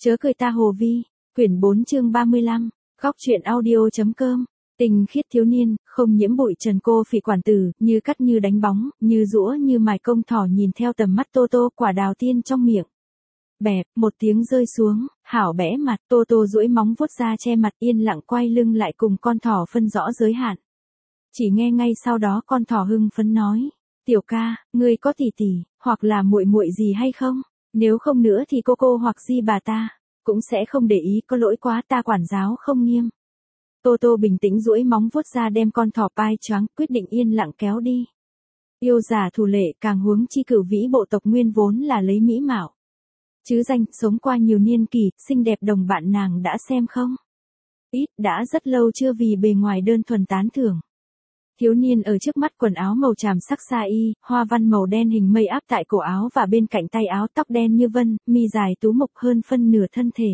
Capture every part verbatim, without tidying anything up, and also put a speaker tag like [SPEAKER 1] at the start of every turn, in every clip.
[SPEAKER 1] Chớ cười ta Hồ Vi, quyển bốn chương ba mươi lăm, góc truyện audio.com. Tình khiết thiếu niên, không nhiễm bụi trần cô phỉ quản tử, như cắt như đánh bóng, như rũa như mài công thỏ nhìn theo tầm mắt Tô Tô quả đào tiên trong miệng. Bẹp, một tiếng rơi xuống, hảo bẽ mặt, Tô Tô duỗi móng vuốt ra che mặt yên lặng quay lưng lại cùng con thỏ phân rõ giới hạn. Chỉ nghe ngay sau đó con thỏ hưng phấn nói, tiểu ca, ngươi có tỷ tỷ, hoặc là muội muội gì hay không? Nếu không nữa thì cô cô hoặc di bà ta, cũng sẽ không để ý, có lỗi quá ta quản giáo không nghiêm. Tô Tô bình tĩnh duỗi móng vuốt ra đem con thỏ pai choáng, quyết định yên lặng kéo đi. Yêu giả thủ lệ, càng huống chi cửu vĩ bộ tộc nguyên vốn là lấy mỹ mạo. Chứ danh, sống qua nhiều niên kỷ, xinh đẹp đồng bạn nàng đã xem không? Ít, đã rất lâu chưa vì bề ngoài đơn thuần tán thưởng. Thiếu niên ở trước mắt quần áo màu tràm sắc sa y, hoa văn màu đen hình mây áp tại cổ áo và bên cạnh tay áo, tóc đen như vân, mi dài tú mục hơn phân nửa thân thể.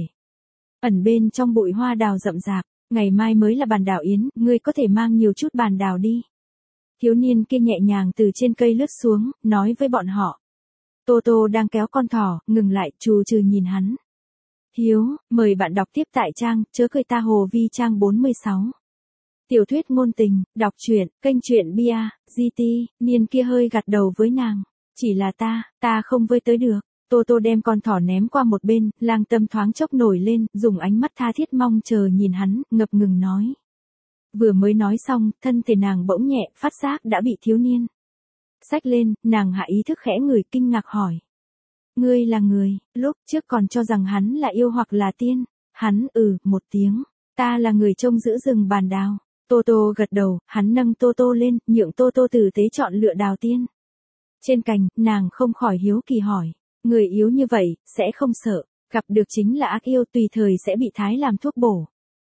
[SPEAKER 1] Ẩn bên trong bụi hoa đào rậm rạp, ngày mai mới là bàn đào yến, ngươi có thể mang nhiều chút bàn đào đi. Thiếu niên kia nhẹ nhàng từ trên cây lướt xuống, nói với bọn họ. Tô Tô đang kéo con thỏ, ngừng lại, trù trừ nhìn hắn. Hiếu, mời bạn đọc tiếp tại trang, chớ cười ta Hồ Vi trang bốn mươi sáu. Tiểu thuyết ngôn tình, đọc truyện, kênh truyện bia, giê tê, niên kia hơi gật đầu với nàng. Chỉ là ta, ta không với tới được. Tô Tô đem con thỏ ném qua một bên, lang tâm thoáng chốc nổi lên, dùng ánh mắt tha thiết mong chờ nhìn hắn, ngập ngừng nói. Vừa mới nói xong, thân thể nàng bỗng nhẹ, phát giác đã bị thiếu niên xách lên, nàng hạ ý thức khẽ ngửi kinh ngạc hỏi. Ngươi là người, lúc trước còn cho rằng hắn là yêu hoặc là tiên. Hắn ừ, một tiếng, ta là người trông giữ rừng bàn đào. Tô Tô gật đầu, hắn nâng Tô Tô lên, nhượng Tô Tô tử tế chọn lựa đào tiên. Trên cành, nàng không khỏi hiếu kỳ hỏi, người yếu như vậy, sẽ không sợ, gặp được chính là ác yêu tùy thời sẽ bị thái làm thuốc bổ.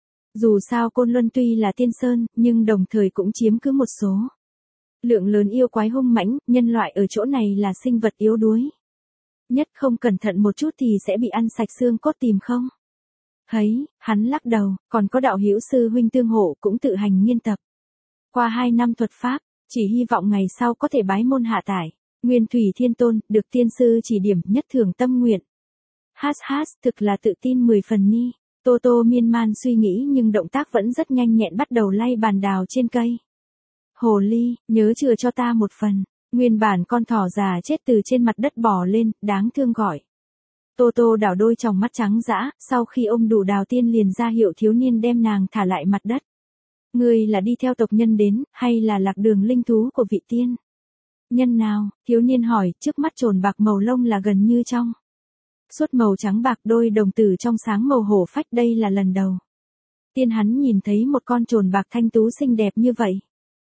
[SPEAKER 1] Dù sao Côn Luân tuy là tiên sơn, nhưng đồng thời cũng chiếm cứ một số lượng lớn yêu quái hung mãnh, nhân loại ở chỗ này là sinh vật yếu đuối. Nhất không cẩn thận một chút thì sẽ bị ăn sạch xương cốt tìm không? Thấy, hắn lắc đầu, còn có đạo hữu sư huynh tương hộ cũng tự hành nghiên tập. Qua hai năm thuật pháp, chỉ hy vọng ngày sau có thể bái môn hạ tải. Nguyên Thủy Thiên Tôn, được tiên sư chỉ điểm nhất thường tâm nguyện. Hát hát, thực là tự tin mười phần ni. Tô Tô miên man suy nghĩ nhưng động tác vẫn rất nhanh nhẹn bắt đầu lay bàn đào trên cây. Hồ ly, nhớ chừa cho ta một phần. Nguyên bản con thỏ già chết từ trên mặt đất bò lên, đáng thương gọi. Tô Tô đảo đôi tròng mắt trắng dã, sau khi ôm đủ đào tiên liền ra hiệu thiếu niên đem nàng thả lại mặt đất. Ngươi là đi theo tộc nhân đến, hay là lạc đường linh thú của vị tiên? Nhân nào, thiếu niên hỏi, trước mắt trồn bạc màu lông là gần như trong suốt màu trắng bạc, đôi đồng tử trong sáng màu hổ phách, đây là lần đầu tiên hắn nhìn thấy một con trồn bạc thanh tú xinh đẹp như vậy.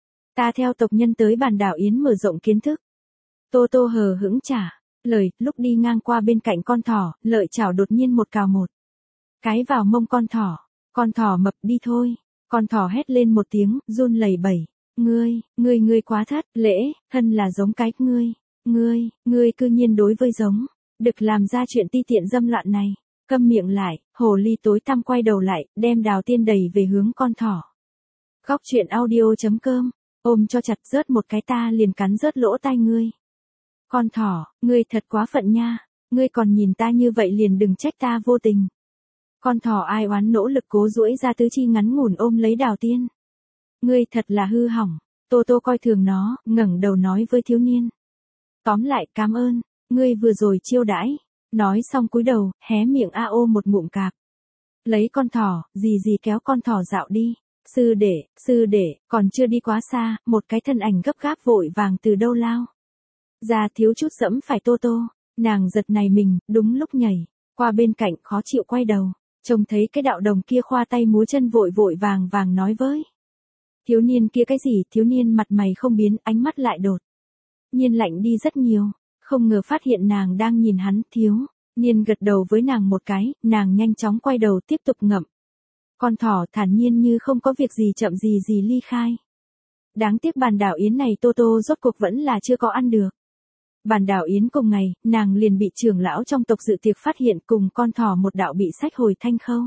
[SPEAKER 1] Ta theo tộc nhân tới bàn đảo yến mở rộng kiến thức. Tô Tô hờ hững trả lời, lúc đi ngang qua bên cạnh con thỏ, lợi chảo đột nhiên một cào một cái vào mông con thỏ. Con thỏ mập đi thôi. Con thỏ hét lên một tiếng, run lẩy bẩy. Ngươi, ngươi ngươi quá thất lễ, thân là giống cái ngươi, ngươi, ngươi cư nhiên đối với giống, đực làm ra chuyện ti tiện dâm loạn này. Câm miệng lại, hồ ly tối tăm quay đầu lại, đem đào tiên đẩy về hướng con thỏ. Góc truyện audio.com, ôm cho chặt, rớt một cái ta liền cắn rớt lỗ tai ngươi. Con thỏ, ngươi thật quá phận nha, ngươi còn nhìn ta như vậy liền đừng trách ta vô tình. Con thỏ ai oán nỗ lực cố duỗi ra tứ chi ngắn ngủn ôm lấy đào tiên. Ngươi thật là hư hỏng. Tô Tô coi thường nó, ngẩng đầu nói với thiếu niên. Tóm lại, cảm ơn, ngươi vừa rồi chiêu đãi. Nói xong cúi đầu, hé miệng a ô một ngụm cạp. Lấy con thỏ, gì gì kéo con thỏ dạo đi. Sư đệ, sư đệ, còn chưa đi quá xa, một cái thân ảnh gấp gáp vội vàng từ đâu lao ra, thiếu chút dẫm phải Tô Tô. Nàng giật này mình, đúng lúc nhảy qua bên cạnh, khó chịu quay đầu, trông thấy cái đạo đồng kia khoa tay múa chân vội vội vàng vàng nói với thiếu niên kia cái gì. Thiếu niên mặt mày không biến, ánh mắt lại đột nhiên lạnh đi rất nhiều, không ngờ phát hiện nàng đang nhìn hắn. Thiếu niên gật đầu với nàng một cái, nàng nhanh chóng quay đầu tiếp tục ngậm con thỏ, thản nhiên như không có việc gì, chậm gì gì ly khai. Đáng tiếc bàn đảo yến này Tô Tô rốt cuộc vẫn là chưa có ăn được. Bàn đảo yến cùng ngày, nàng liền bị trưởng lão trong tộc dự tiệc phát hiện cùng con thỏ một đạo bị xách hồi thanh khâu.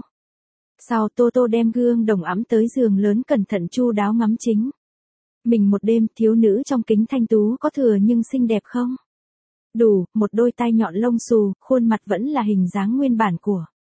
[SPEAKER 1] Sau Tô Tô đem gương đồng ẵm tới giường lớn cẩn thận chu đáo ngắm chính mình một đêm. Thiếu nữ trong kính thanh tú có thừa nhưng xinh đẹp không? Đủ, một đôi tai nhọn lông xù, khuôn mặt vẫn là hình dáng nguyên bản của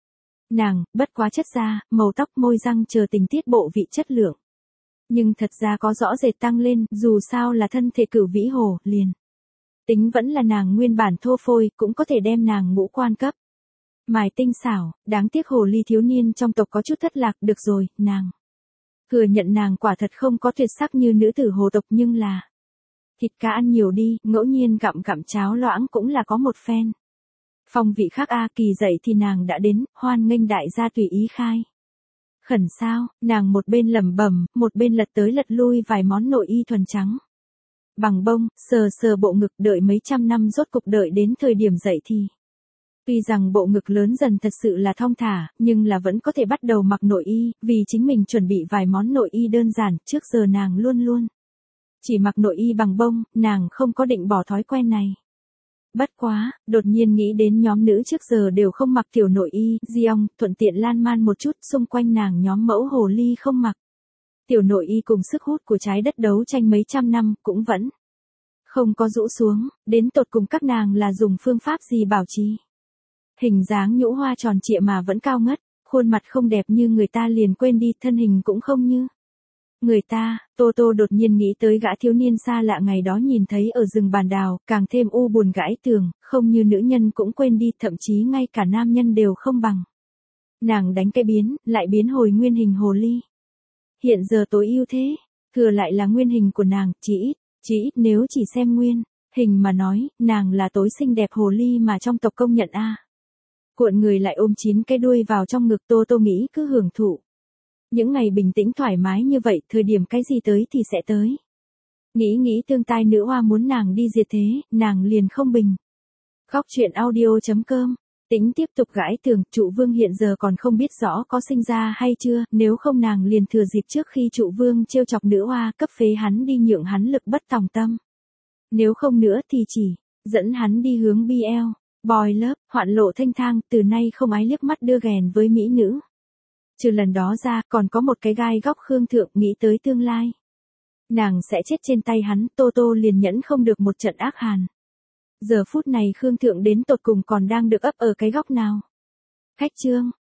[SPEAKER 1] Nàng, bất quá chất da, màu tóc môi răng chờ tình tiết bộ vị chất lượng. Nhưng thật ra có rõ rệt tăng lên, dù sao là thân thể cửu vĩ hồ, liền. Tính vẫn là nàng nguyên bản thô phôi, cũng có thể đem nàng ngũ quan cấp. Mài tinh xảo, đáng tiếc hồ ly thiếu niên trong tộc có chút thất lạc, được rồi, nàng. Thừa nhận nàng quả thật không có tuyệt sắc như nữ tử hồ tộc nhưng là. Thịt cá ăn nhiều đi, ngẫu nhiên gặm gặm cháo loãng cũng là có một phen. Phong vị khác a kỳ dậy thì nàng đã đến, hoan nghênh đại gia tùy ý khai. Khẩn sao, nàng một bên lẩm bẩm, một bên lật tới lật lui vài món nội y thuần trắng. Bằng bông, sờ sờ bộ ngực đợi mấy trăm năm rốt cục đợi đến thời điểm dậy thì. Tuy rằng bộ ngực lớn dần thật sự là thong thả, nhưng là vẫn có thể bắt đầu mặc nội y, vì chính mình chuẩn bị vài món nội y đơn giản, trước giờ nàng luôn luôn. Chỉ mặc nội y bằng bông, nàng không có định bỏ thói quen này. Bất quá, đột nhiên nghĩ đến nhóm nữ trước giờ đều không mặc tiểu nội y, Diong, thuận tiện lan man một chút xung quanh nàng nhóm mẫu hồ ly không mặc. Tiểu nội y cùng sức hút của trái đất đấu tranh mấy trăm năm, cũng vẫn không có rũ xuống, đến tột cùng các nàng là dùng phương pháp gì bảo trì. Hình dáng nhũ hoa tròn trịa mà vẫn cao ngất, khuôn mặt không đẹp như người ta liền quên đi, thân hình cũng không như người ta. Tô Tô đột nhiên nghĩ tới gã thiếu niên xa lạ ngày đó nhìn thấy ở rừng bàn đào, càng thêm u buồn gãi tường, không như nữ nhân cũng quên đi, thậm chí ngay cả nam nhân đều không bằng. Nàng đánh cái biến, lại biến hồi nguyên hình hồ ly. Hiện giờ tối ưu thế, thừa lại là nguyên hình của nàng, chỉ ít, chỉ ít nếu chỉ xem nguyên hình mà nói, nàng là tối xinh đẹp hồ ly mà trong tộc công nhận a. Cuộn người lại ôm chín cái đuôi vào trong ngực, Tô Tô nghĩ cứ hưởng thụ. Những ngày bình tĩnh thoải mái như vậy, thời điểm cái gì tới thì sẽ tới. Nghĩ nghĩ tương tai nữ hoa muốn nàng đi diệt thế, nàng liền không bình. Khóc chuyện audio.com. Tính tiếp tục gãi tường, trụ vương hiện giờ còn không biết rõ có sinh ra hay chưa, nếu không nàng liền thừa dịp trước khi trụ vương trêu chọc nữ hoa cấp phế hắn đi nhượng hắn lực bất tòng tâm. Nếu không nữa thì chỉ dẫn hắn đi hướng bê lờ, boy love, hoạn lộ thanh thang, từ nay không ái liếc mắt đưa ghèn với mỹ nữ. Trừ lần đó ra, còn có một cái gai góc Khương Thượng, nghĩ tới tương lai. Nàng sẽ chết trên tay hắn, Tô Tô liền nhẫn không được một trận ác hàn. Giờ phút này Khương Thượng đến tột cùng còn đang được ấp ở cái góc nào? Khách trương,